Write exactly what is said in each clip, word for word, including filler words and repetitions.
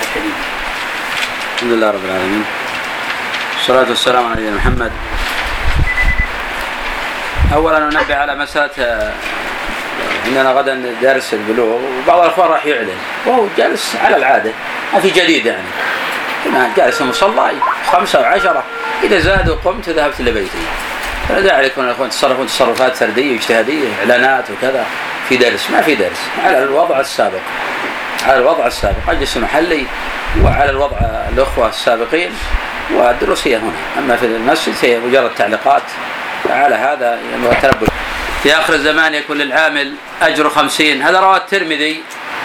الحديث. الحمد لله رب العالمين، والصلاة والسلام على نبينا محمد. أولا ننبه على مسألة إننا غدا دارس البلوغ، وبعض الأخوان راح يعلن وهو جالس على العادة، ما في جديد يعني. هنا جالس المصلى خمسة وعشرة، إذا زاد وقمت ذهبت لبيتي. فلا داعي لكم الأخوان تصرفون تصرفات فردية واجتهادية، إعلانات وكذا في درس. ما في درس، على الوضع السابق، على الوضع السابق مجلس محلي، وعلى الوضع الأخوة السابقين، والدروس هي هنا. أما في المسجد هي مجرد تعليقات على هذا وتنبه. في آخر الزمان يكون للعامل أجر خمسين. هذا رواه الترمذي،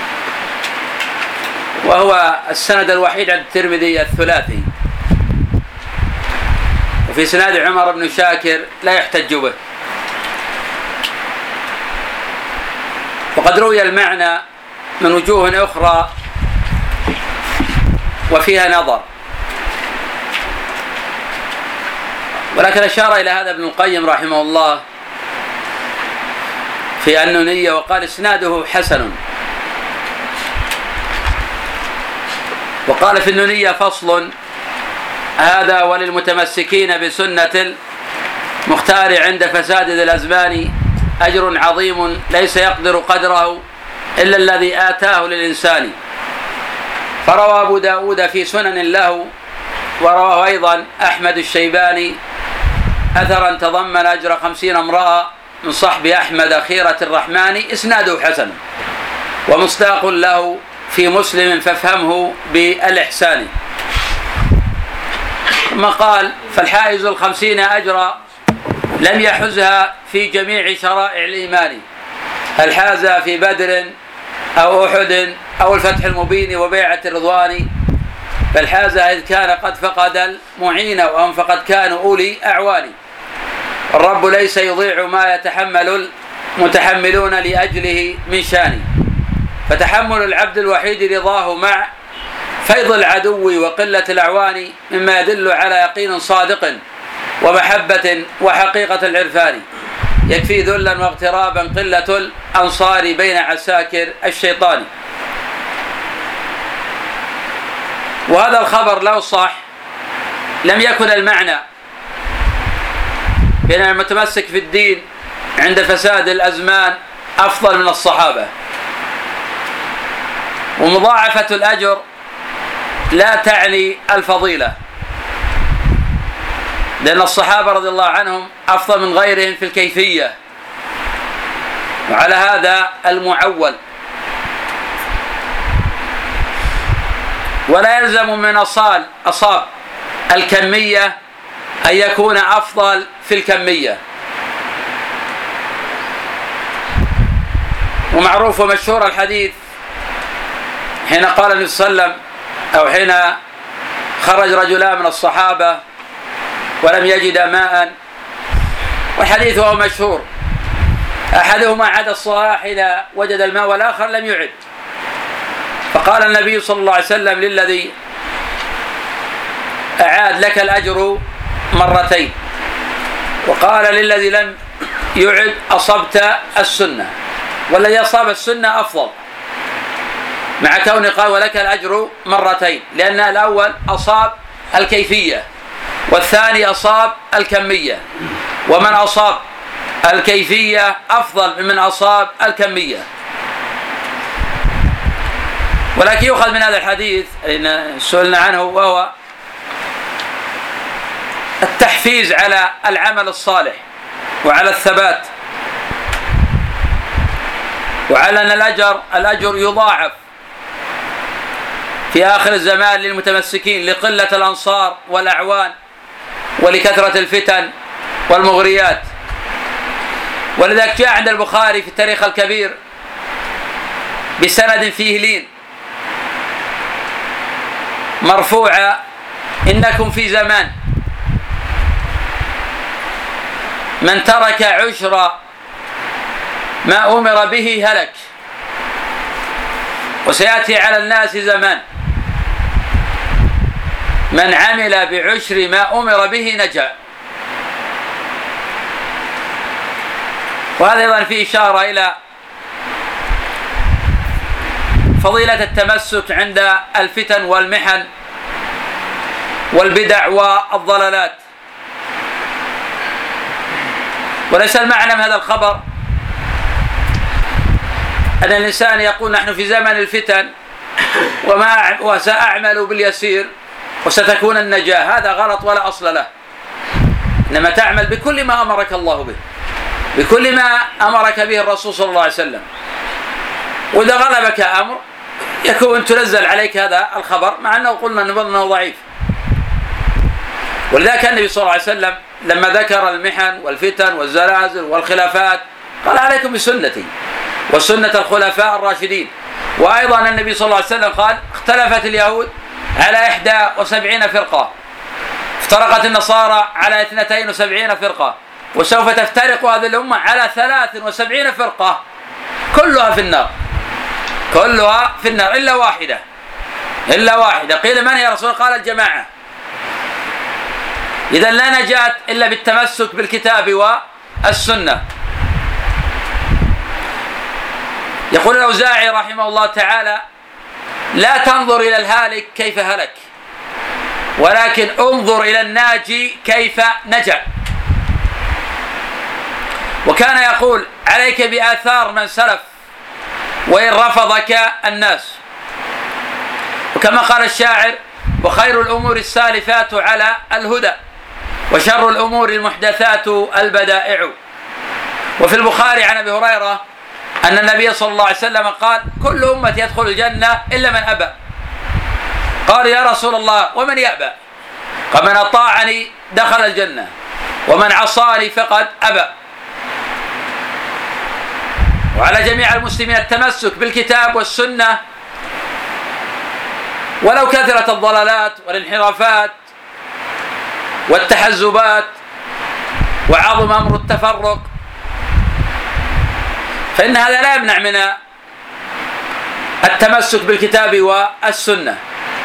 وهو السند الوحيد عند الترمذي الثلاثي، وفي سناد عمر بن شاكر لا يحتج به. وقد روي المعنى من وجوه أخرى وفيها نظر، ولكن أشار إلى هذا ابن القيم رحمه الله في النونية، وقال إسناده حسن. وقال في النونية: فصل: هذا وللمتمسكين بسنة المختار عند فساد ذي الأزمان أجر عظيم ليس يقدر قدره إلا الذي آتاه للإنسان. فروى أبو داود في سنن له، ورواه أيضا أحمد الشيباني أثرا تضمن أجر خمسين امرأة من صحب أحمد خيرة الرحمن، إسناده حسن ومصداق له في مسلم، فافهمه بالإحسان. ثم قال: فالحائز الخمسين أجرا لم يحزها في جميع شرائع الإيمان، هل حاز في بدر أو أحد أو الفتح المبين وبيعة الرضوان، بل حاز إذ كان قد فقد المعين وهم فقد كانوا أولي أعوان. الرب ليس يضيع ما يتحمل المتحملون لأجله من شان، فتحمل العبد الوحيد رضاه مع فيض العدو وقلة الأعوان، مما يدل على يقين صادق ومحبة وحقيقة العرفان. يكفي ذلا واغترابا قلة الأنصار بين عساكر الشيطان. وهذا الخبر لو صح لم يكن المعنى بأن المتمسك في الدين عند فساد الأزمان أفضل من الصحابة. ومضاعفة الأجر لا تعني الفضيلة، لأن الصحابة رضي الله عنهم أفضل من غيرهم في الكيفية، وعلى هذا المعول. ولا يلزم من أصال أصاب الكمية أن يكون أفضل في الكمية. ومعروف ومشهور الحديث حين قال النبي صلى الله عليه وسلم، أو حين خرج رجلان من الصحابة ولم يجد ماء، والحديث هو مشهور، أحدهما عاد الصلاة حين وجد الماء والآخر لم يعد، فقال النبي صلى الله عليه وسلم للذي أعاد: لك الأجر مرتين. وقال للذي لم يعد: أصبت السنة. والذي أصاب السنة أفضل، مع كونه قال: ولك الأجر مرتين، لأن الأول أصاب الكيفية والثاني أصاب الكمية، ومن أصاب الكيفية أفضل ممن أصاب الكمية. ولكن يؤخذ من هذا الحديث لأن سئلنا عنه، وهو التحفيز على العمل الصالح وعلى الثبات، وعلى أن الأجر الأجر يضاعف في آخر الزمان للمتمسكين لقلة الأنصار والأعوان ولكثرة الفتن والمغريات. ولذلك جاء عند البخاري في التاريخ الكبير بسند فيه لين مرفوعة: إنكم في زمان من ترك عشر ما أمر به هلك، وسيأتي على الناس زمان من عمل بعشر ما أمر به نجا. وهذا أيضا فيه إشارة إلى فضيلة التمسك عند الفتن والمحن والبدع والضلالات. وليس المعنى من هذا الخبر أن الإنسان يقول نحن في زمن الفتن وما وسأعمل باليسير وستكون النجاة. هذا غلط ولا أصل له، إنما تعمل بكل ما أمرك الله به، بكل ما أمرك به الرسول صلى الله عليه وسلم. وإذا غلبك أمر يكون تنزل عليك هذا الخبر، مع أنه قلنا أنه ضعيف. ولذلك النبي صلى الله عليه وسلم لما ذكر المحن والفتن والزلازل والخلافات قال عليكم بسنتي وسنة الخلفاء الراشدين. وأيضا النبي صلى الله عليه وسلم قال اختلفت اليهود على إحدى وسبعين فرقة، افترقت النصارى على اثنتين وسبعين فرقة، وسوف تفترق هذه الأمة على ثلاث وسبعين فرقة كلها في النار، كلها في النار إلا واحدة، إلا واحدة. قيل من يا رسول الله؟ قال الجماعة. إذن لا نجاة إلا بالتمسك بالكتاب والسنة. يقول الأوزاعي رحمه الله تعالى لا تنظر إلى الهالك كيف هلك، ولكن انظر إلى الناجي كيف نجا. وكان يقول عليك بآثار من سلف وإن رفضك الناس. وكما قال الشاعر وخير الأمور السالفات على الهدى وشر الأمور المحدثات البدائع. وفي البخاري عن أبي هريرة أن النبي صلى الله عليه وسلم قال كل أمتي يدخل الجنة إلا من أبى. قال يا رسول الله ومن يأبى؟ قال من أطاعني دخل الجنة ومن عصاني فقد أبى. وعلى جميع المسلمين التمسك بالكتاب والسنة ولو كثرت الضلالات والانحرافات والتحزبات وعظم أمر التفرق، فإن هذا لا يمنع من التمسك بالكتاب والسنة.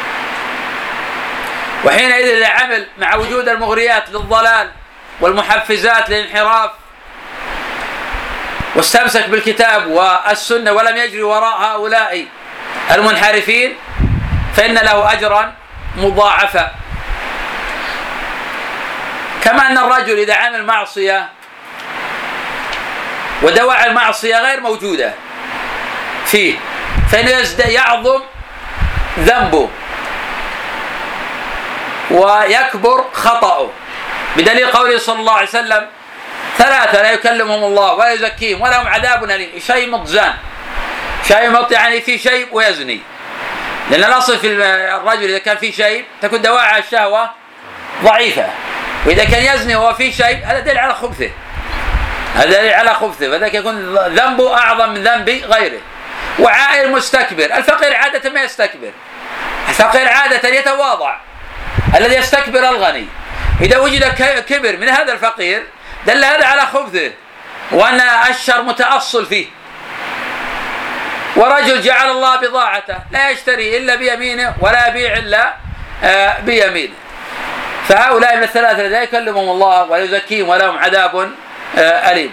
وحينئذ إذا عمل مع وجود المغريات للضلال والمحفزات للانحراف واستمسك بالكتاب والسنة ولم يجري وراء هؤلاء المنحرفين فإن له أجرا مضاعفا. كما أن الرجل إذا عمل معصية ودواعي المعصية غير موجودة فيه فإنه يعظم ذنبه ويكبر خطأه، بدليل قوله صلى الله عليه وسلم ثلاثة لا يكلمهم الله ولا يزكيهم ولهم عذاب أليم. شيء مطزان، شيء مط يعني في شيء ويزني، لأن الأصل في الرجل إذا كان في شيء تكون دواعي الشهوة ضعيفة، وإذا كان يزني وهو في شيء هذا دليل على خبثه، هذا دليل على خبثه، فذلك يكون ذنبه أعظم من ذنب غيره. وعائل مستكبر، الفقير عادة ما يستكبر، الفقير عادة يتواضع، الذي يستكبر الغني. إذا وجد كبر من هذا الفقير دل هذا على خبثه وأن الشر متأصل فيه. ورجل جعل الله بضاعته لا يشتري إلا بيمينه ولا يبيع إلا بيمينه. فهؤلاء من الثلاثة لا يكلمهم الله ولا يزكيهم ولهم عذاب أليم.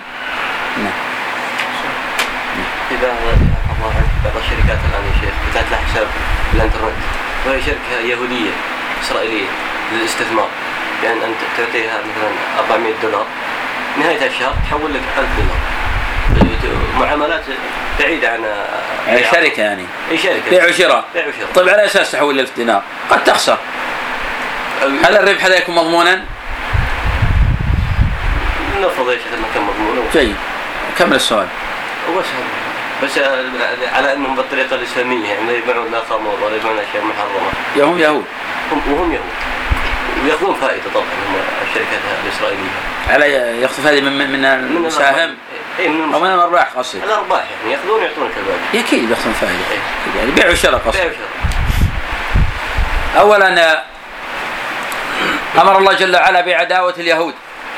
إذا بعض الشركات الآن يا شيخ فتحت لها حساب في الإنترنت وهي شركة يهودية إسرائيلية للاستثمار، يعني أنت تعطيها مثلا أربعمائة دولار نهاية الشهر تحول لك ألف دولار، معاملات بعيدة عن يعني شركة يعني أي شركة بيع وشراء. طيب على أساس تحول ألف دينار قد تخسر، هل الربح هذا يكون مضمونا؟ نفرض يا شيخ أنه كان مضمون. جيد، كمل السؤال. بس على أنهم بالطريقة الإسلامية يعني لا يبيعون لا خمر ولا يبيعون أشياء محرمة. يهم يهود وهم يهود ويأخذون فائدة طبعا هم الشركات الإسرائيلية. على يأخذ هذه من من المساهم أو من الأرباح قصدي. الأرباح يعني يأخذون يعطونك الباقي. أكيد يأخذون فائدة. يعني بيع وشراء قصدي. بيع وشراء. أولا أمر الله جل وعلا بعداوة اليهود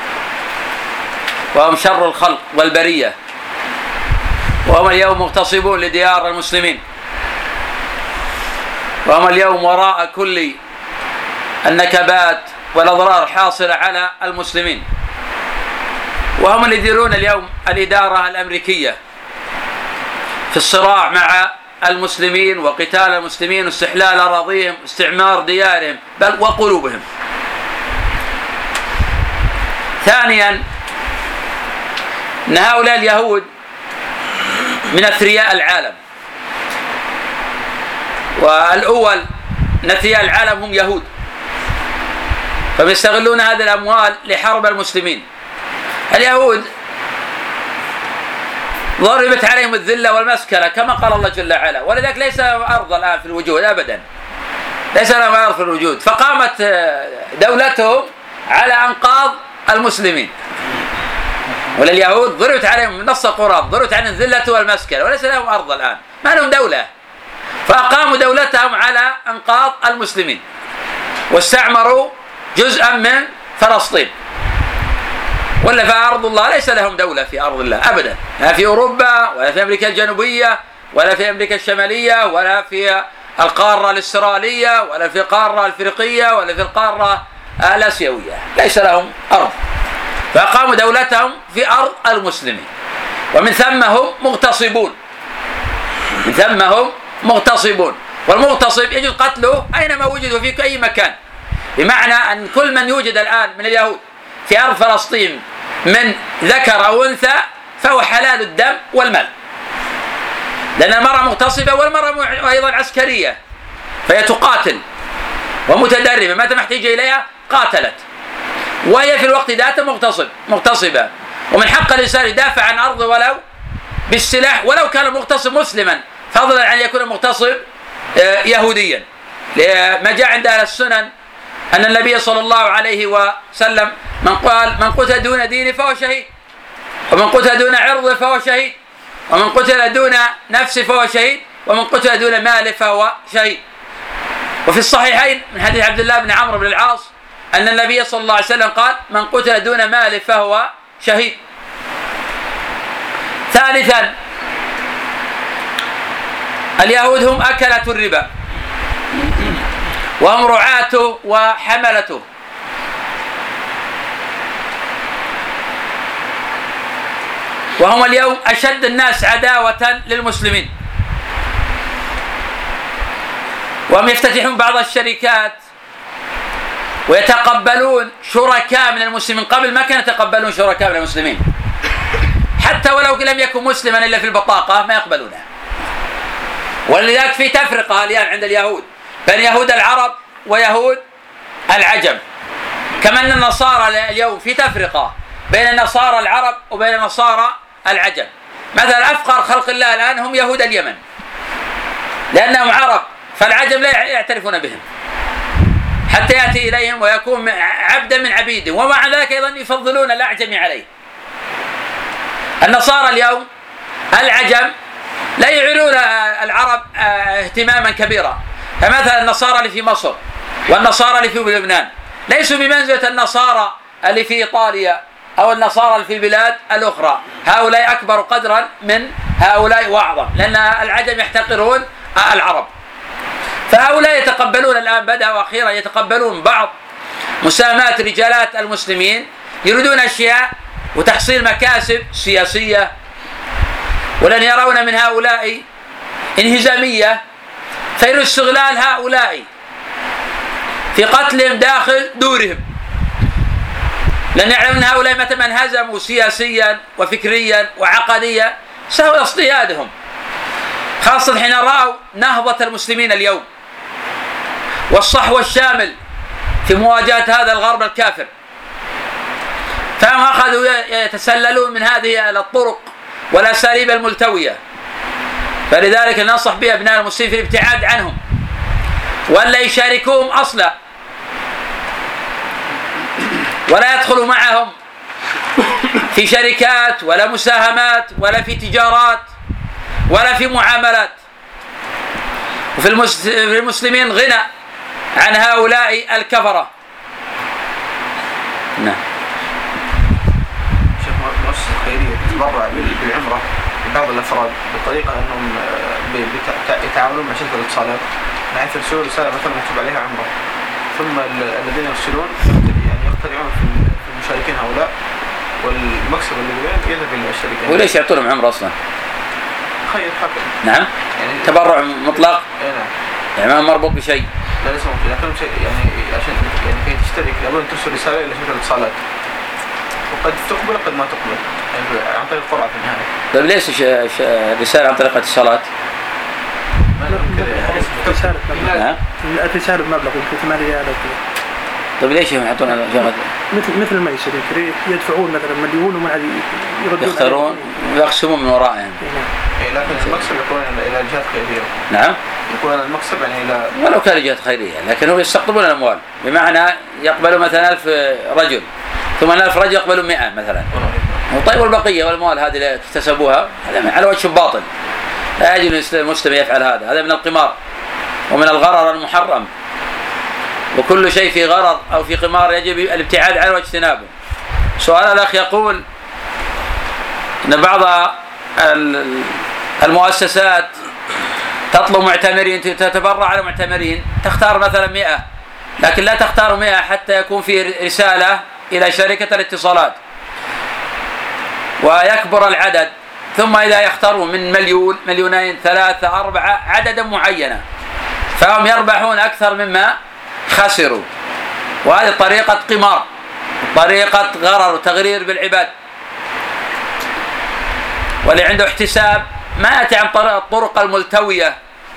وهم شر الخلق والبرية، وهم اليوم مغتصبون لديار المسلمين، وهم اليوم وراء كل النكبات والأضرار حاصلة على المسلمين، وهم اللي يديرون اليوم الإدارة الأمريكية في الصراع مع المسلمين وقتال المسلمين واستحلال أراضيهم واستعمار ديارهم بل وقلوبهم. ثانيا أن هؤلاء اليهود من أثرياء العالم، والأول أن أثرياء العالم هم يهود، فيستغلون هذه الأموال لحرب المسلمين. اليهود ضربت عليهم الذلة والمسكنة كما قال الله جل وعلا، ولذلك ليس لهم أرض الآن في الوجود أبدا، ليس لهم أرض في الوجود، فقامت دولتهم على أنقاض المسلمين. ولليهود ضربت عليهم من نص القرآن، ضربت عليهم الذلة والمسكنة وليس لهم أرض الآن، ما لهم دولة، فأقاموا دولتهم على أنقاض المسلمين واستعمروا جزءا من فلسطين. ولا في أرض الله ليس لهم دولة في أرض الله أبدا، لا في أوروبا ولا في أمريكا الجنوبية ولا في أمريكا الشمالية ولا في القارة الاسترالية ولا في القارة الأفريقية ولا في القارة الآسيوية، ليس لهم أرض، فأقاموا دولتهم في أرض المسلمين، ومن ثم هم مغتصبون، من ثم هم مغتصبون. والمغتصب يجوز قتله أينما وجد وفي أي مكان، بمعنى أن كل من يوجد الآن من اليهود في أرض فلسطين من ذكر أو أنثى فهو حلال الدم والمال، لأن المرأة مغتصبة والمرأة أيضا عسكرية، فهي تقاتل ومتدربة، متى ما احتاج إليها قاتلت، وهي في الوقت ذاته مغتصب مغتصبة، ومن حق الإنسان يدافع عن أرضه ولو بالسلاح، ولو كان المغتصب مسلما، فضلا عن يكون المغتصب يهوديا، لما جاء عند أهل السنن أن النبي صلى الله عليه وسلم من قال من قتل دون دينه فهو شهيد، ومن قتل دون عرضه فهو شهيد، ومن قتل دون نفسه فهو شهيد، ومن قتل دون ماله فهو شهيد. وفي الصحيحين من حديث عبد الله بن عمرو بن العاص أن النبي صلى الله عليه وسلم قال من قتل دون ماله فهو شهيد. ثالثا اليهود هم أكلة الربا وهم رعاته وحملته، وهم اليوم أشد الناس عداوة للمسلمين، وهم يفتتحون بعض الشركات ويتقبلون شركاء من المسلمين، قبل ما كانوا يتقبلون شركاء من المسلمين، حتى ولو لم يكن مسلما إلا في البطاقة ما يقبلونه. ولذلك في تفرقة الآن عند اليهود بين يهود العرب ويهود العجم، كما أن النصارى اليوم في تفرقة بين النصارى العرب وبين النصارى العجم. مثلا أفقر خلق الله الآن هم يهود اليمن لأنهم عرب، فالعجم لا يعترفون بهم حتى يأتي إليهم ويكون عبدا من عبيدهم، ومع ذلك أيضا يفضلون الأعجم عليه. النصارى اليوم العجم لا يعيرون العرب اهتماما كبيرا، فمثلا النصارى اللي في مصر والنصارى اللي في لبنان ليسوا بمنزلة النصارى اللي في إيطاليا أو النصارى اللي في البلاد الأخرى، هؤلاء أكبر قدرا من هؤلاء وأعظم، لأن العجم يحتقرون العرب. فهؤلاء يتقبلون الآن بدأوا أخيرا يتقبلون بعض مساهمات رجالات المسلمين، يريدون أشياء وتحصيل مكاسب سياسية، ولن يرون من هؤلاء انهزامية، فيريد استغلال هؤلاء في قتلهم داخل دورهم، لأن يعلمون أن هؤلاء متى ما انهزموا سياسيا وفكريا وعقديا سهل اصطيادهم، خاصة حين رأوا نهضة المسلمين اليوم والصحوة الشامل في مواجهة هذا الغرب الكافر، فهم أخذوا يتسللون من هذه الطرق والأساليب الملتوية. فلذلك ننصح بها أبناء المسلمين في الابتعاد عنهم ولا يشاركوهم أصلا، ولا يدخلوا معهم في شركات ولا مساهمات ولا في تجارات ولا في معاملات. وفي المسلمين غنى عن هؤلاء الكفرة. نعم. شيخ مؤسسة خيرية تتبرع بالعمرة لبعض الأفراد بطريقة أنهم يتعاملون مع شركة الاتصالات، بحيث يرسلون رسالة مثلا مكتوب عليها عمرة، ثم الذين يرسلون يعني يقتنعون في المشاركين هؤلاء، والمكسب اللي بين يذهب إلى الشركة. وليش يعطونهم عمرة أصلا؟ تخيل حكم. نعم. يعني تبرع مطلق. اي نعم. يعني ما مربوط بشيء. لا ليس ممكن، لكن شيء يعني عشان يعني كي تشترك لابد أن ترسل رسالة إلى شركة الاتصالات، وقد تقبل وقد ما تقبل، يعني عن طريق القرعة في النهاية. طيب ليش ش... ش... رسالة عن طريق الاتصالات؟ نعم. الرسالة بمبلغ يمكن ثمانية ريال أو كذا. طيب ليش هم يحطون على شغلة؟ مثل مثل ما يشتري يدفعون مثلا مليون ومن هذه يردون يختارون ويقسمون من ورائهم. إيه لكن المكسب يكون إلى الجهات الخيرية. نعم. يكون المكسب يعني إلى. ولو كان جهات خيرية، لكن هم يستقطبون الأموال، بمعنى يقبلوا مثلا ألف رجل، ثم ألف رجل يقبلوا مئة مثلا. طيب والبقية والأموال هذه اللي اكتسبوها هذا على وجه باطل. لا يجوز المسلم يفعل هذا، هذا من القمار ومن الغرر المحرم، وكل شيء في غرر أو في قمار يجب الابتعاد عنه واجتنابه. سؤال الأخ يقول أن بعض المؤسسات تطلب معتمرين، تتبرع على معتمرين، تختار مثلا مئة، لكن لا تختار مئة حتى يكون فيه رسالة إلى شركة الاتصالات ويكبر العدد، ثم إذا يختارون من مليون مليونين ثلاثة أربعة عددا معينا فهم يربحون أكثر مما خسروا، وهذه طريقة قمار، طريقة غرر وتغرير بالعباد. واللي عنده احتساب ما يأتي عن طريق الطرق الملتوية،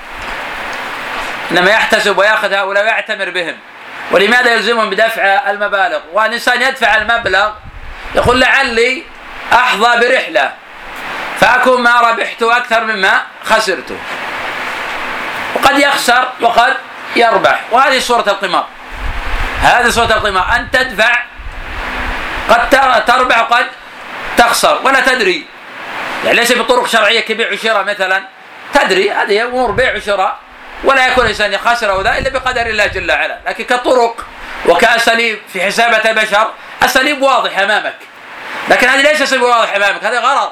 إنما يحتسب ويأخذ هؤلاء ويعتمر بهم. ولماذا يلزمهم بدفع المبالغ؟ والإنسان يدفع المبلغ يقول لعلي أحظى برحلة فأكون ما ربحته أكثر مما خسرته، وقد يخسر وقد يربح. وهذه صورة القمار، هذه صورة القمار، أن تدفع قد تربح وقد تخسر ولا تدري، يعني ليس بطرق شرعية كبيع وشراء مثلا، تدري هذه أمور بيع وشراء ولا يكون الإنسان يخسر أو ذا إلا بقدر الله جل وعلا. لكن كطرق وكأساليب في حسابة البشر أساليب واضح أمامك، لكن هذه ليس أساليب واضح أمامك، هذا غرر.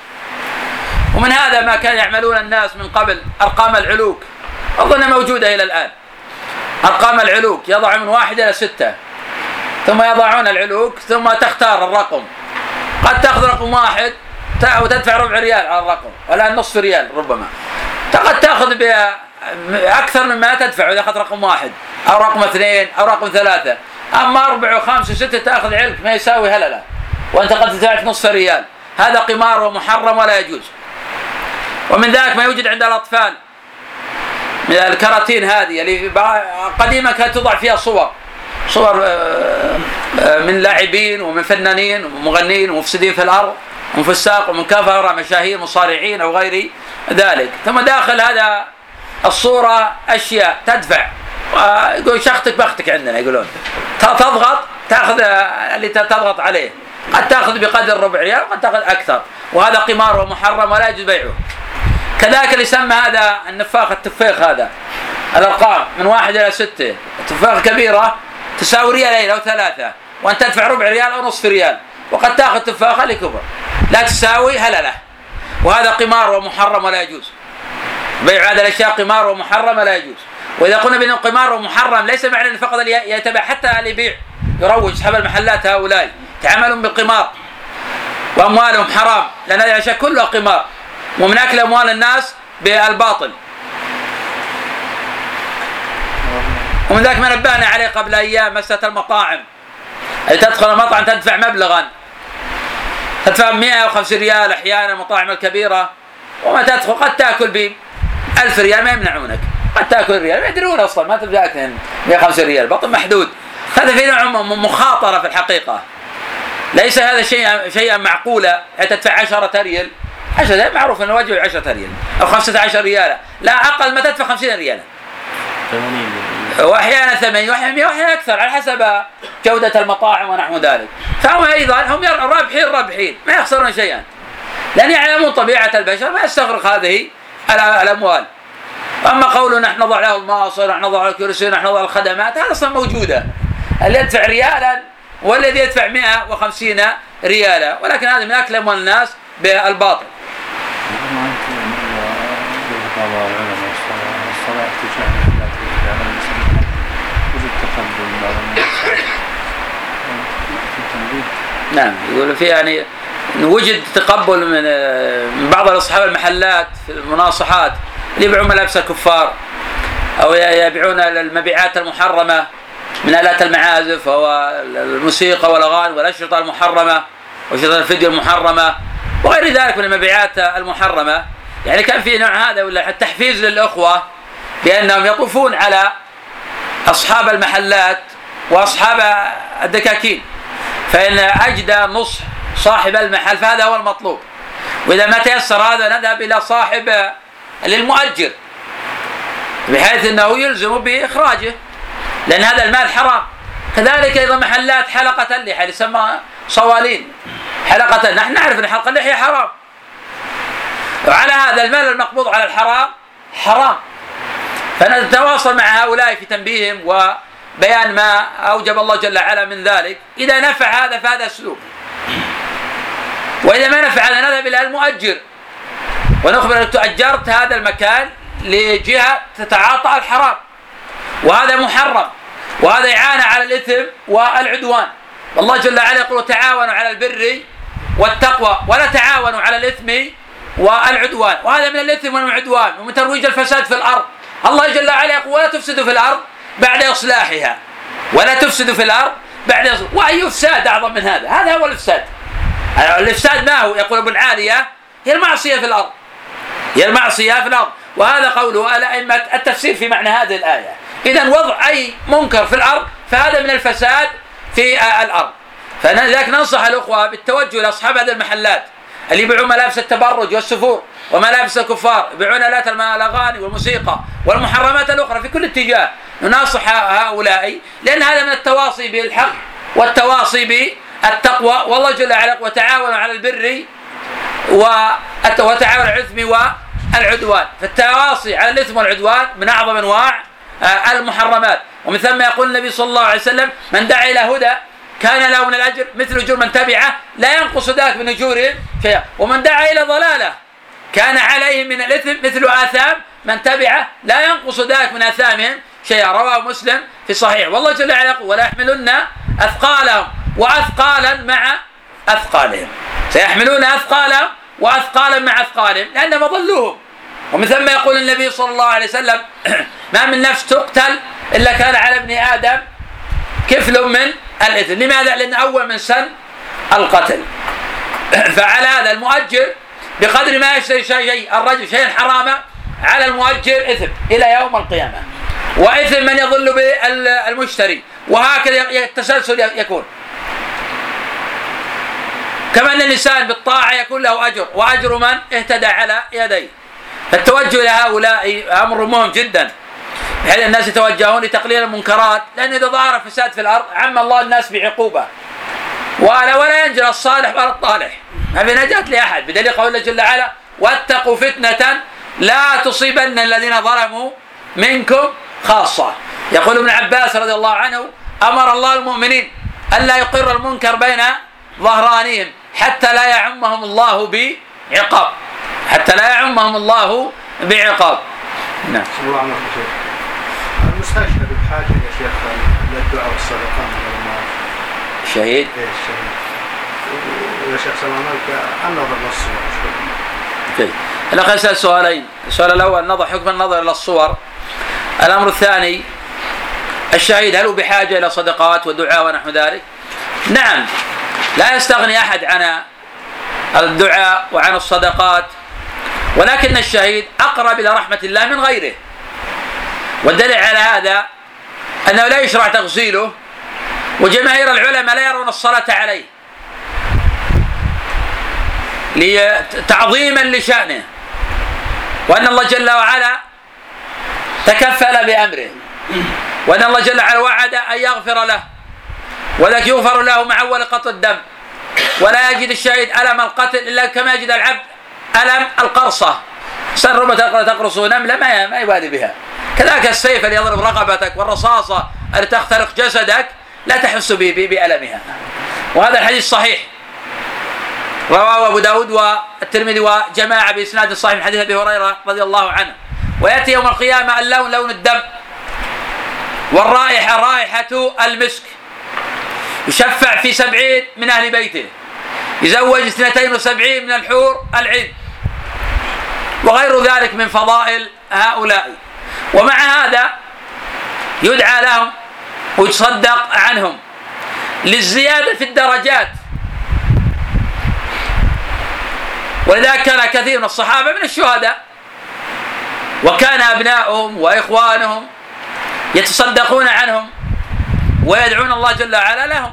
ومن هذا ما كان يعملون الناس من قبل أرقام العلوك، أظن موجودة إلى الآن، أرقام العلوك يضع من واحد إلى ستة، ثم يضعون العلوك ثم تختار الرقم، قد تأخذ رقم واحد وتدفع ربع ريال على الرقم ولا نصف ريال ربما، قد تأخذ بأكثر مما تدفع إذا أخذت رقم واحد أو رقم اثنين أو رقم ثلاثة. أما أربع وخمس وستة تأخذ علك ما يساوي هللة وأنت قد دفعت نصف ريال، هذا قمار ومحرم ولا يجوز. ومن ذلك ما يوجد عند الأطفال من الكراتين هذه اللي قديما كانت توضع فيها صور صور من لاعبين ومن فنانين ومغنين ومفسدين في الأرض ومفساق ومن كفرة مشاهير مصارعين أو غير ذلك، ثم داخل هذا الصورة أشياء تدفع، ويقول شختك بختك عندنا، يقولون تضغط تأخذ اللي تضغط عليه، قد تأخذ بقدر ربع ريال وقد تأخذ أكثر، وهذا قمار ومحرم ولا يجوز بيعه. كذلك اللي يسمى هذا النفاخ التفاخ، هذا الأرقام من واحد إلى ستة، تفاخ كبيرة تساوي ريالين أو ثلاثة وأنت تدفع ربع ريال أو نصف ريال، وقد تأخذ تفاخة لكبر لا تساوي هللة، وهذا قمار ومحرم ولا يجوز بيع هذه الأشياء، قمار ومحرم لا يجوز. وإذا قلنا بأنه قمار ومحرم ليس معنى أن فقط اللي يتبع، حتى اللي يبيع يروج أصحاب المحلات هؤلاء تعاملون بالقمار وأموالهم حرام، لأن هذه الأشياء كلها قمار ومن أكل أموال الناس بالباطل. ومن ذلك ما نبهنا عليه قبل أيام مسألة المطاعم، أي تدخل المطعم تدفع مبلغا، تدفع مئة وخمسين ريال أحيانا المطاعم الكبيرة، وما تدخل قد تأكل بألف ريال ما يمنعونك، قد تأكل ريال ما يدرون أصلا ما تبدأ أكل مئة وخمسين ريال بطن محدود. هذا في نوع مخاطرة في الحقيقة، ليس هذا شيئا شيئا معقولا تدفع عشرة ريال، عشرة ريال معروف أنه واجب عشرة ريال أو خمسة عشر ريالا، لا أقل ما تدفع خمسين ريالا وأحيانا ثمانين وأحيانا وأحيانا أكثر على حسب جودة المطاعم ونحو ذلك. فهم أيضا هم رابحين رابحين ما يخسرون شيئا، لأن يعلمون طبيعة البشر ما يستغرق هذه الأموال. أما قولوا نحن نضع له الماصر، نحن نضع الكرسي، نحن نضع الخدمات، هذا أصلا موجودة، اللي يدفع ريالا والذي يدفع مئة وخمسين ريالا، ولكن هذا من أكل أموال الناس بالباطل. نعم، يقول في يعني وجد تقبل من من بعض أصحاب المحلات في المناصحات اللي يبيعون ملابس الكفار أو يبيعون المبيعات المحرمة من آلات المعازف والموسيقى والأغاني والأشرطة المحرمة وأشرطة الفيديو المحرمة وغير ذلك من المبيعات المحرمة. يعني كان في نوع هذا ولا تحفيز للأخوة بأنهم يطوفون على أصحاب المحلات وأصحاب الدكاكين، فإن أجدى نصح صاحب المحل فهذا هو المطلوب. وإذا ما تيسر هذا نذهب إلى صاحب للمؤجر بحيث أنه يلزم بإخراجه لأن هذا المال حرام. كذلك أيضا محلات حلقة اللحية يسمى صوالين حلقة، نحن نعرف أن حلقة اللحية حرام، وعلى هذا المال المقبوض على الحرام حرام. فنتواصل مع هؤلاء في تنبيههم وبيان ما أوجب الله جل وعلا من ذلك. إذا نفع هذا فهذا سلوك، وإذا ما نفع هذا نذهب إلى المؤجر ونخبر أنك تؤجرت هذا المكان لجهة تتعاطى الحرام وهذا محرم وهذا إعانة على الإثم والعدوان. والله جل وعلا يقول تعاونوا على البر والتقوى ولا تعاونوا على الإثم والعدوان، وهذا من الإثم والعدوان ومن ترويج الفساد في الأرض. الله جل وعلا يقول ولا تفسدوا في الأرض بعد إصلاحها، ولا تفسدوا في الأرض بعد إصلاحها. وأي إفساد أعظم من هذا؟ هذا هو الإفساد. الإفساد ما هو؟ يقول ابن عالية هي المعصية في الأرض، هي المعصية في الأرض، وهذا قوله الأئمة التفسير في معنى هذه الآية. إذن وضع أي منكر في الأرض فهذا من الفساد في الأرض. فلذلك ننصح الأخوة بالتوجه لأصحاب هذه المحلات اللي يبيعون ملابس التبرج والسفور وملابس الكفار، يبيعون آلات الأغاني والموسيقى والمحرمات الأخرى في كل اتجاه. ننصح هؤلاء لأن هذا من التواصي بالحق والتواصي بالتقوى. والله جل وعلا وتعاونوا على البر وتعاونوا على الإثم والعدوان، فالتواصي على الإثم والعدوان من أعظم أنواع المحرمات. ومن ثم يقول النبي صلى الله عليه وسلم من دعا إلى هدى كان له من الأجر مثل أجور من تبعه لا ينقص ذلك من أجورهم شيئا، ومن دعا إلى ضلالة كان عليه من الإثم مثل آثام من تبعه لا ينقص ذلك من آثامهم شيئا. رواه مسلم في صحيح. والله جل وعلا يقول ولا يحملن أثقالهم وأثقالا مع أثقالهم، سيحملون أثقالهم وأثقالا مع أثقالهم لأنهم ضلوهم. ومن ثم يقول النبي صلى الله عليه وسلم ما من نفس تقتل إلا كان على ابن آدم كفل من الإثم. لماذا؟ لأن أول من سن القتل. فعلى هذا المؤجر بقدر ما يشتري شيء الرجل شيئا حراما على المؤجر إثم إلى يوم القيامة، وإثم من يضل بالمشتري، وهكذا التسلسل يكون. كما أن الإنسان بالطاعة يكون له أجر وأجر من اهتدى على يديه. فالتوجه إلى هؤلاء أمر مهم جدا بحيث الناس يتوجهون لتقليل المنكرات، لأن إذا ظهر فساد في الأرض عم الله الناس بعقوبة ولا ولا ينجل الصالح ولا الطالح، ما في نجاة لأحد، بدليل قول الله جل وعلا واتقوا فتنة لا تصيبن الذين ظلموا منكم خاصة. يقول ابن عباس رضي الله عنه أمر الله المؤمنين ألا يقر المنكر بين ظهرانهم حتى لا يعمهم الله بعقاب، حتى لا يعمهم الله بعقاب. نعم. الله عنك شيخ. المستشهد بحاجة يا شيخ للدعاء والصدقة الشهيد. إيه الشهيد. يا شيخ سلامك النظر للصور. جيد. الأخ يسأل سؤالين. السؤال الأول نظر حكم النظر إلى الصور. الأمر الثاني الشهيد هل هو بحاجة إلى صدقات ودعاء ونحو ذلك؟ نعم، لا يستغني أحد عن الدعاء وعن الصدقات، ولكن الشهيد أقرب إلى رحمة الله من غيره. والدليل على هذا أنه لا يشرع تغسيله، وجماهير العلماء لا يرون الصلاة عليه تعظيما لشأنه، وأن الله جل وعلا تكفل بأمره، وأن الله جل وعلا وعد أن يغفر له، وذلك يغفر له مع أول قطع الدم، ولا يجد الشهيد ألم القتل إلا كما يجد العبد ألم القرصة. سن ربما تقرص نملة ما ما يبالي بها. كذلك السيف اللي يضرب رقبتك والرصاصة اللي تخترق جسدك لا تحس بألمها. وهذا الحديث صحيح رواه أبو داود والترمذي وجماعة بإسناد صحيح من حديث أبي هريرة رضي الله عنه. ويأتي يوم القيامة اللون لون الدم والرائحة رائحة المسك، يشفع في سبعين من أهل بيته يزوج اثنتين وسبعين من الحور العين وغير ذلك من فضائل هؤلاء. ومع هذا يدعى لهم ويتصدق عنهم للزيادة في الدرجات. ولذلك كان كثير من الصحابة من الشهداء، وكان أبناؤهم وإخوانهم يتصدقون عنهم ويدعون الله جل وعلا لهم.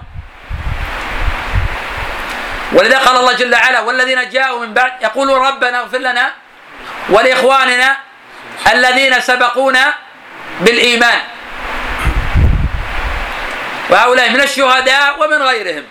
ولذا قال الله جل وعلا: والذين جاءوا من بعد يقولون ربنا اغفر لنا ولإخواننا الذين سبقونا بالإيمان. وهؤلاء من الشهداء ومن غيرهم.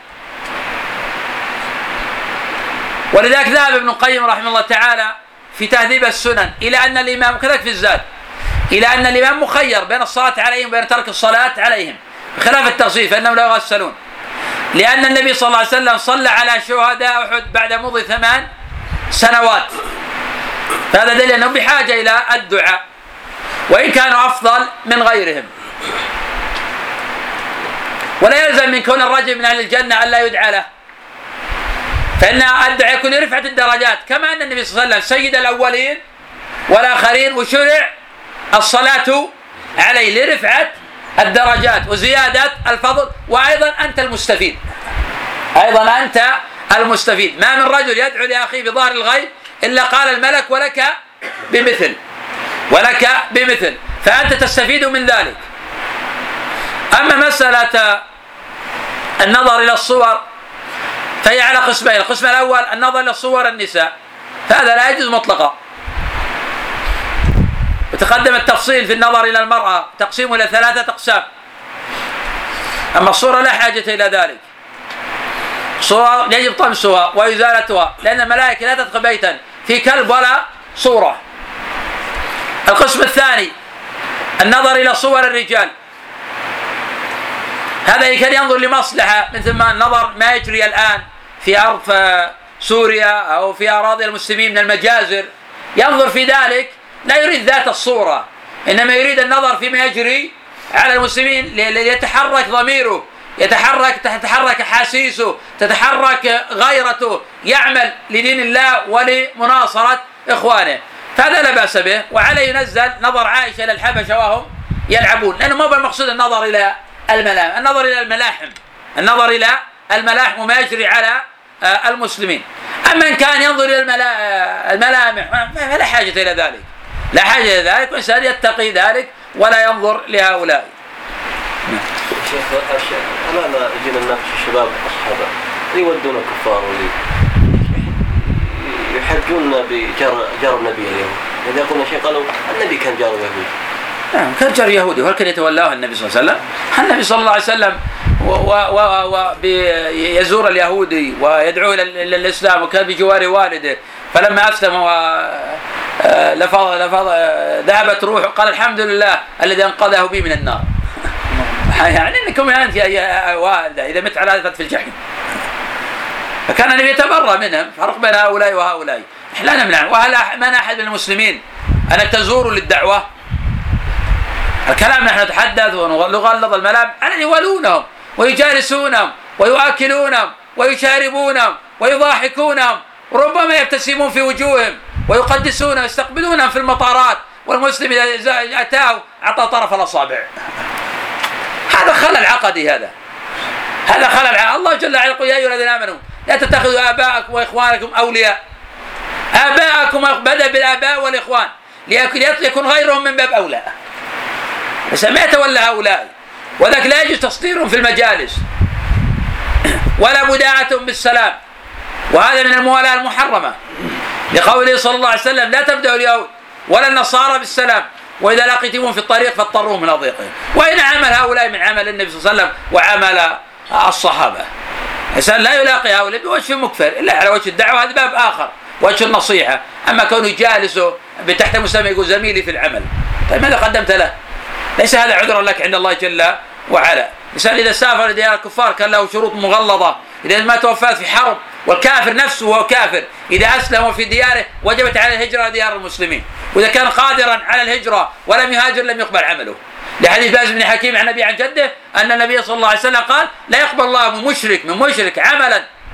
ولذلك ذهب ابن القيم رحمه الله تعالى في تهذيب السنن إلى أن الإمام كذلك في الزاد إلى أن الإمام مخير بين الصلاة عليهم وبين ترك الصلاة عليهم بخلاف التغسيل فإنهم لا يغسلون، لأن النبي صلى الله عليه وسلم صلى على شهداء أحد بعد مضي ثمان سنوات. فهذا دليل أنهم بحاجة إلى الدعاء وإن كانوا أفضل من غيرهم. ولا يلزم من كون الرجل من أهل الجنة ألا يدعى له، فإن الدعاء يكون لرفعة الدرجات، كما أن النبي صلى الله عليه وسلم سيد الأولين والآخرين وشرع الصلاة عليه لرفعة الدرجات وزيادة الفضل. وأيضا أنت المستفيد، أيضا أنت المستفيد. ما من رجل يدعو لأخيه بظهر الغيب إلا قال الملك ولك بمثل ولك بمثل، فأنت تستفيد من ذلك. أما مسألة النظر إلى الصور فهي على قسمين: القسم الأول النظر إلى صور النساء، فهذا لا يجوز مطلقا، وتقدم التفصيل في النظر إلى المرأة تقسيمه إلى ثلاثة أقسام. أما الصورة لا حاجة إلى ذلك، صورة يجب طمسها وإزالتها، لأن الملائكة لا تدخل بيتا في كلب ولا صورة. القسم الثاني النظر إلى صور الرجال، هذا كان ينظر لمصلحة، مثل ما النظر ما يجري الآن في أرض سوريا أو في أراضي المسلمين من المجازر، ينظر في ذلك لا يريد ذات الصورة، إنما يريد النظر فيما يجري على المسلمين ليتحرك ضميره، يتحرك تتحرك أحاسيسه، تتحرك غيرته، يعمل لدين الله ولمناصرة إخوانه، فهذا لا بأس به. وعليه ينزل نظر عائشة إلى الحبشة وهم يلعبون، لأنه ما هو المقصود النظر إلى الملاحم، النظر إلى الملاحم النظر إلى الملاحم وما يجري على المسلمين. أما إن كان ينظر إلى الملامح فلا حاجة إلى ذلك، لا حاجة إلى ذلك، والإنسان يتقي ذلك ولا ينظر لهؤلاء. شيخ أمام جينا نناقش الشباب أصحابه يودون الكفار يحجون بجار جار النبي اليوم، إذا قلنا شيء قالوا النبي كان جار يهودي. نعم كان جار يهودي، وهل كان يتولاه النبي صلى الله عليه وسلم؟ النبي صلى الله عليه وسلم ويزور اليهودي ويدعو إلى الإسلام، وكان بجوار والده، فلما أسلم لفظ لفظ ذهبت روحه قال الحمد لله الذي أنقذه بي من النار. يعني إنكم أنت يا والده إذا مت على في الجحيم. فكان النبي يتبرأ منهم، فرق بين هؤلاء وهؤلاء. لا نمنع، وهل من أحد من المسلمين أن تزوروا للدعوة؟ الكلام نحن نتحدث ونغلظ الملام أن يولونهم ويجالسونهم ويؤكلونهم ويشاربونهم ويضاحكونهم، ربما يبتسمون في وجوههم ويقدسونهم ويستقبلونهم في المطارات، والمسلم إذا أتاه أعطى طرف الأصابع. هذا خلل عقدي، هذا هذا خلل عقدي. الله جل وعلا يقول يا أيها الذين آمنوا لا تتخذوا آباءكم وإخوانكم أولياء. آباءكم بدأ بالآباء والإخوان ليكن غيرهم من باب أولى، بس ما يتولى هؤلاء، وذلك لا يجوز تصديرهم في المجالس ولا بداعتهم بالسلام، وهذا من الموالاة المحرمة، لقوله صلى الله عليه وسلم لا تبدأوا اليهود ولا النصارى بالسلام، وإذا لقيتموهم في الطريق فاضطروهم إلى ضيقهم. وإن عمل هؤلاء من عمل النبي صلى الله عليه وسلم وعمل الصحابة. الإنسان لا يلاقي هؤلاء بوجه مكفر إلا على وجه الدعوة، هذا باب آخر، وجه النصيحة. أما كونه جالسه بتحت مسمى يقول زميلي في العمل، طيب ماذا قدمت له؟ ليس هذا عذرا لك عند الله جل وعلا. الإنسان إذا سافر لديار الكفار كان له شروط مغلظة، إذا ما توفات في حرب، والكافر نفسه وهو كافر إذا أسلم في دياره وجبت على الهجرة لديار المسلمين، وإذا كان قادرا على الهجرة ولم يهاجر لم يقبل عمله، لحديث باز بن حكيم عن النبي عن جده أن النبي صلى الله عليه وسلم قال لا يقبل الله من مشرك من مشرك عملا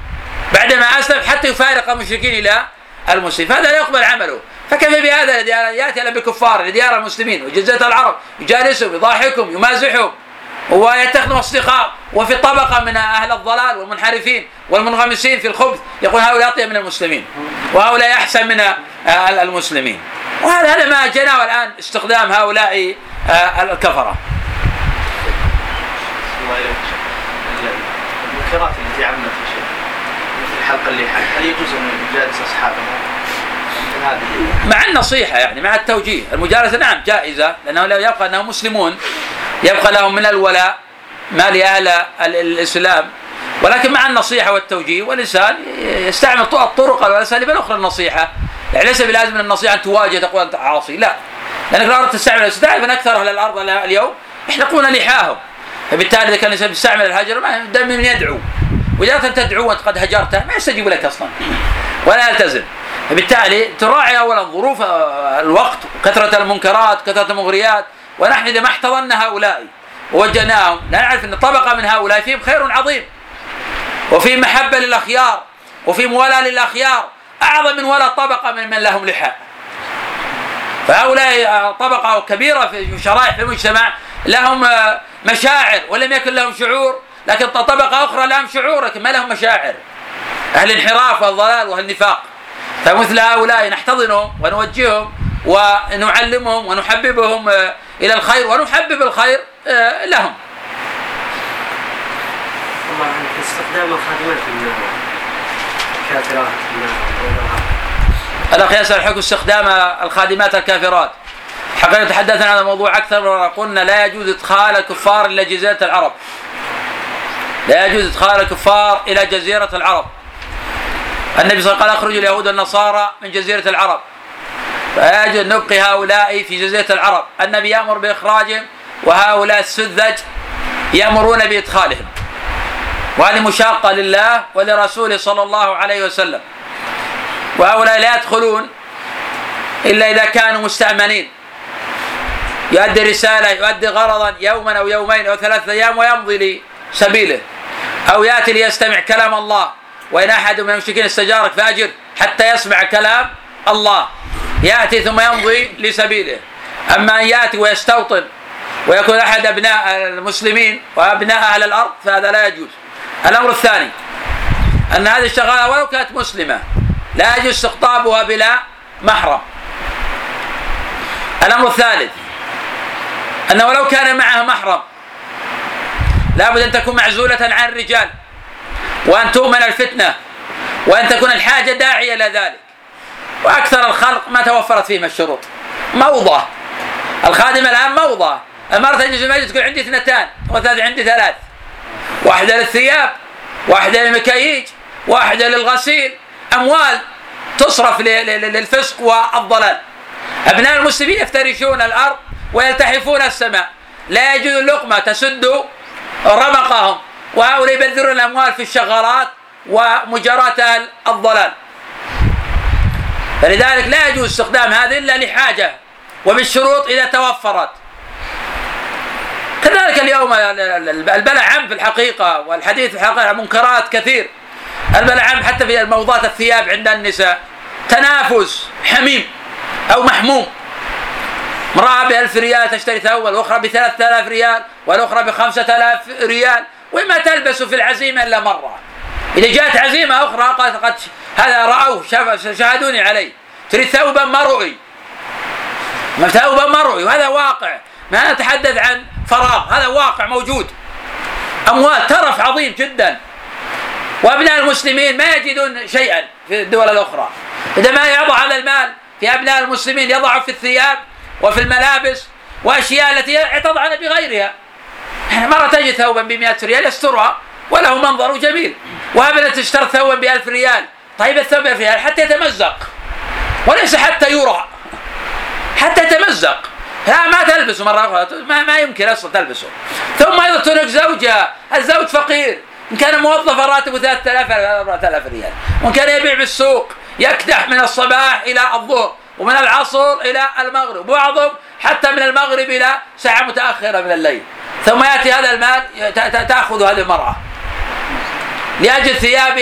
بعدما أسلم حتى يفارق المشركين إلى المسلمين، فهذا لا يقبل عمله. فكيف بهذا الذي يأتي إلى بكفار لديار المسلمين وجزيرة العرب يجالسهم يضاحكهم يمازحهم ويتخذوا أصدقاء، وفي طبقة من أهل الضلال والمنحرفين والمنغمسين في الخبث يقول هؤلاء أطيب من المسلمين وهؤلاء أحسن من المسلمين. وهذا هذا ما جناه الآن استخدام هؤلاء الكفرة. المنكرات التي عمت في شيء مثل حلق اللحى هل يجوز أن يجالس أصحابه مع النصيحة يعني مع التوجيه؟ المجالسة نعم جائزة، لأنه لو يبقى أنهم مسلمون يبقى لهم من الولاء ما لأهل الإسلام، ولكن مع النصيحة والتوجيه، والإنسان يستعمل الطرق والأساليب الأخرى النصيحة. يعني ليس بلازم من النصيحة أن تواجه تقول أنت عاصي، لا، لأنك لو أردت تستعمل تعرف أن أكثر أهل الأرض اليوم يحلقون لحاهم، فبالتالي إذا كان الإنسان يستعمل الهجر ما دائما من يدعو، وإذا كنت تدعو وأنت قد هجرته ما يستجيب لك أصلا ولا يلتزم. فبالتالي تراعي أولا ظروف الوقت وكثرة المنكرات كثرة المغريات، ونحن إذا ما احتضنا هؤلاء ووجهناهم لا نعرف أن طبقة من هؤلاء فيهم خير عظيم، وفي محبة للأخيار، وفي موالاة للأخيار أعظم من ولا طبقة من من لهم لحى. فهؤلاء طبقة كبيرة في شرائح في المجتمع لهم مشاعر ولم يكن لهم شعور، لكن طبقة أخرى لهم شعور لكن ما لهم مشاعر، أهل الانحراف والضلال وأهل النفاق. فمثل هؤلاء نحتضنهم ونوجههم ونعلمهم ونحببهم إلى الخير ونحبب الخير لهم. والله استخدام الخادمات الكافرات الأخ يسأل حكم استخدام الخادمات الكافرات. حقيقة تحدثنا عن الموضوع أكثر وقلنا لا يجوز إدخال الكفار إلى جزيرة العرب، لا يجوز إدخال الكفار إلى جزيرة العرب. النبي صلى الله عليه وسلم قال أخرجوا اليهود والنصارى من جزيرة العرب، فلا يجوز نبقي هؤلاء في جزيرة العرب. النبي يأمر بإخراجهم وهؤلاء السذج يأمرون بإدخالهم، وهذه مشاقة لله ولرسوله صلى الله عليه وسلم. وهؤلاء لا يدخلون إلا إذا كانوا مستأمنين، يؤدي رسالة يؤدي غرضا يوما أو يومين أو ثلاثة أيام ويمضي لسبيله، أو يأتي ليستمع كلام الله، وإن أحد من المشركين استجارك فأجر حتى يسمع كلام الله، يأتي ثم يمضي لسبيله. أما أن يأتي ويستوطن ويكون أحد أبناء المسلمين وأبناء أهل الأرض فهذا لا يجوز. الأمر الثاني أن هذه الشغالة ولو كانت مسلمة لا يجوز استقطابها بلا محرم. الأمر الثالث أنه ولو كان معها محرم لابد أن تكون معزولة عن الرجال، وأن تؤمن الفتنة، وأن تكون الحاجة داعية إلى ذلك. وأكثر الخلق ما توفرت فيهم الشروط، موضة. الخادمة الآن موضة، المرة تجلس في المسجد تقول عندي اثنتان وثلاث، عندي ثلاث، واحدة للثياب، واحدة للمكييج، واحدة للغسيل، أموال تصرف للفسق والضلال. أبناء المسلمين يفترشون الأرض ويلتحفون السماء، لا يجوز اللقمة تسد رمقهم، وهؤلاء يبذرون الأموال في الشغارات ومجارات أهل الضلال. فلذلك لا يجوز استخدام هذه إلا لحاجة وبالشروط إذا توفرت. كذلك اليوم البلاء عام في الحقيقة، والحديث في الحقيقة منكرات كثير. البلاء عام حتى في موضات الثياب عند النساء، تنافس حميم أو محموم، امرأة بألف ريال تشتري ثوب، والأخرى بثلاثة آلاف ريال، والأخرى بخمسة آلاف ريال، وما تلبس في العزيمة إلا مرة. إذا جاءت عزيمة أخرى قد, قد هذا رأوه شاهدوني عليه، تريد ثوبا ما رؤي، ما ثوبا ما رؤي، وهذا واقع، ما نتحدث عن فراغ، هذا واقع موجود. أموال ترف عظيم جدا، وأبناء المسلمين ما يجدون شيئا في الدول الأخرى. إذا ما يضع هذا المال في أبناء المسلمين يضع في الثياب وفي الملابس وأشياء التي تضعن بغيرها. مرة تجد ثوبا بمئة ريال يسترها وله منظر جميل، وابنة تشتري ثوبا بألف ريال، طيب الثوب بألف ريال حتى يتمزق، وليس حتى يرى، حتى يتمزق، لا ما تلبسه مرة أخرى، ما, ما يمكن أصلا تلبسه. ثم أيضا ترك زوجها، الزوج فقير، إن كان موظفا راتبه ثلاثة آلاف أربعة آلاف ريال، وإن كان يبيع بالسوق يكدح من الصباح إلى الظهر، ومن العصر إلى المغرب، وبعضهم حتى من المغرب إلى ساعة متأخرة من الليل، ثم يأتي هذا المال تأخذ هذه المرأة لأجل ثيابها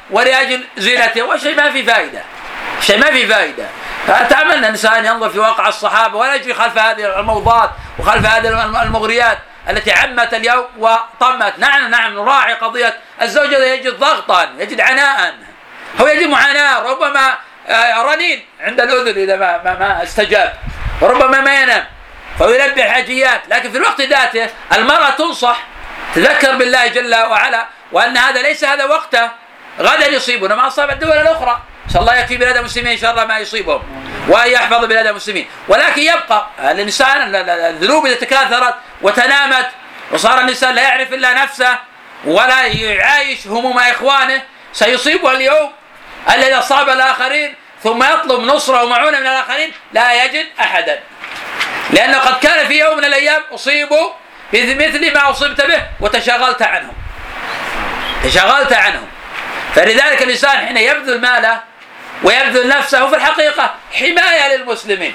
ولأجل زينته، والشيء ما في فائدة، شيء ما في فائدة. فأتمنى الإنسان ينظر في واقع الصحابة ولا يجري خلف هذه الموضات وخلف هذه المغريات التي عمت اليوم وطمت. نعم نعم نراعي قضية الزوج يجد ضغطا، يجد عناء، هو يجد معاناة، ربما رنين عند الأذن إذا ما, ما, ما استجاب، وربما ما ينام فيلبي الحاجيات. لكن في الوقت ذاته المرأة تنصح تذكر بالله جل وعلا وأن هذا ليس هذا وقته، غدا يصيبنا ما أصاب الدول الأخرى. نسأل الله يكفي بلاد المسلمين شر ما يصيبهم وأن يحفظ بلاد المسلمين. ولكن يبقى الإنسان الذنوب إذا تكاثرت وتنامت وصار الإنسان لا يعرف إلا نفسه ولا يعايش هموم إخوانه، سيصيبه اليوم الذي أصاب الآخرين ثم يطلب نصرة ومعونة من الآخرين لا يجد أحدا، لأنه قد كان في يوم من الأيام أصيبوا بمثل ما أصبت به وتشغلت عنهم تشغلت عنهم. فلذلك الإنسان حين يبذل ماله ويبذل نفسه في الحقيقة حماية للمسلمين،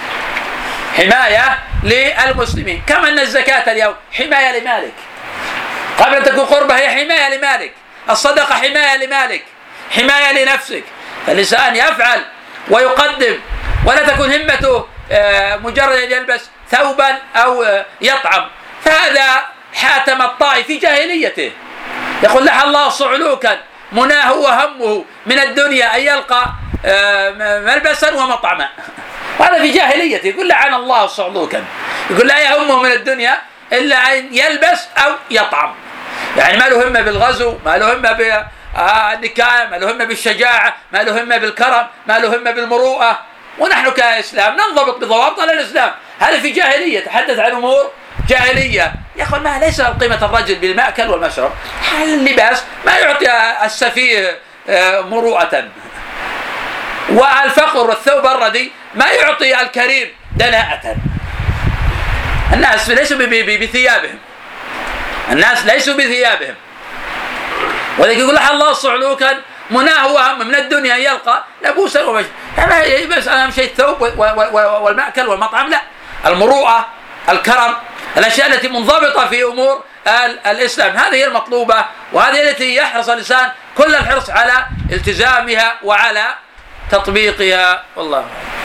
حماية للمسلمين، كما أن الزكاة اليوم حماية لمالك، قبل أن تكون قربة هي حماية لمالك، الصدقة حماية لمالك، حماية لنفسك. فالإنسان يفعل ويقدم، ولا تكون همته مجرد أن يلبس ثوبا أو يطعم. فهذا حاتم الطائي في جاهليته، يقول لح الله صعلوكا مناه وهمه من الدنيا أن يلقى ملبسا ومطعما. وهذا في جاهليته، يقول لعن الله صعلوكا، يقول لا يهمه من الدنيا إلا أن يلبس أو يطعم، يعني ما له همة بالغزو، ما له همة بالنكاية، ما له همة بالشجاعة، ما له همة بالكرم، ما له همة بالمروءة. ونحن كإسلام ننضبط بضوابط الإسلام. هذا في جاهلية، تحدث عن أمور جاهلية. يقول ما ليس قيمة الرجل بالمأكل والمشرب، اللباس ما يعطي السفيه مروءة، والفقر والثوب الردي ما يعطي الكريم دناءة. الناس ليسوا بثيابهم، الناس ليسوا بثيابهم. ولكن يقول لح الله صعلوكا مناه وهم من الدنيا يلقى لبوسا ومش، يعني بس أهم شيء الثوب والمأكل والمطعم، لا، المروءة، الكرم، الأشياء التي منضبطة في أمور الإسلام، هذه هي المطلوبة، وهذه التي يحرص الإنسان كل الحرص على التزامها وعلى تطبيقها. والله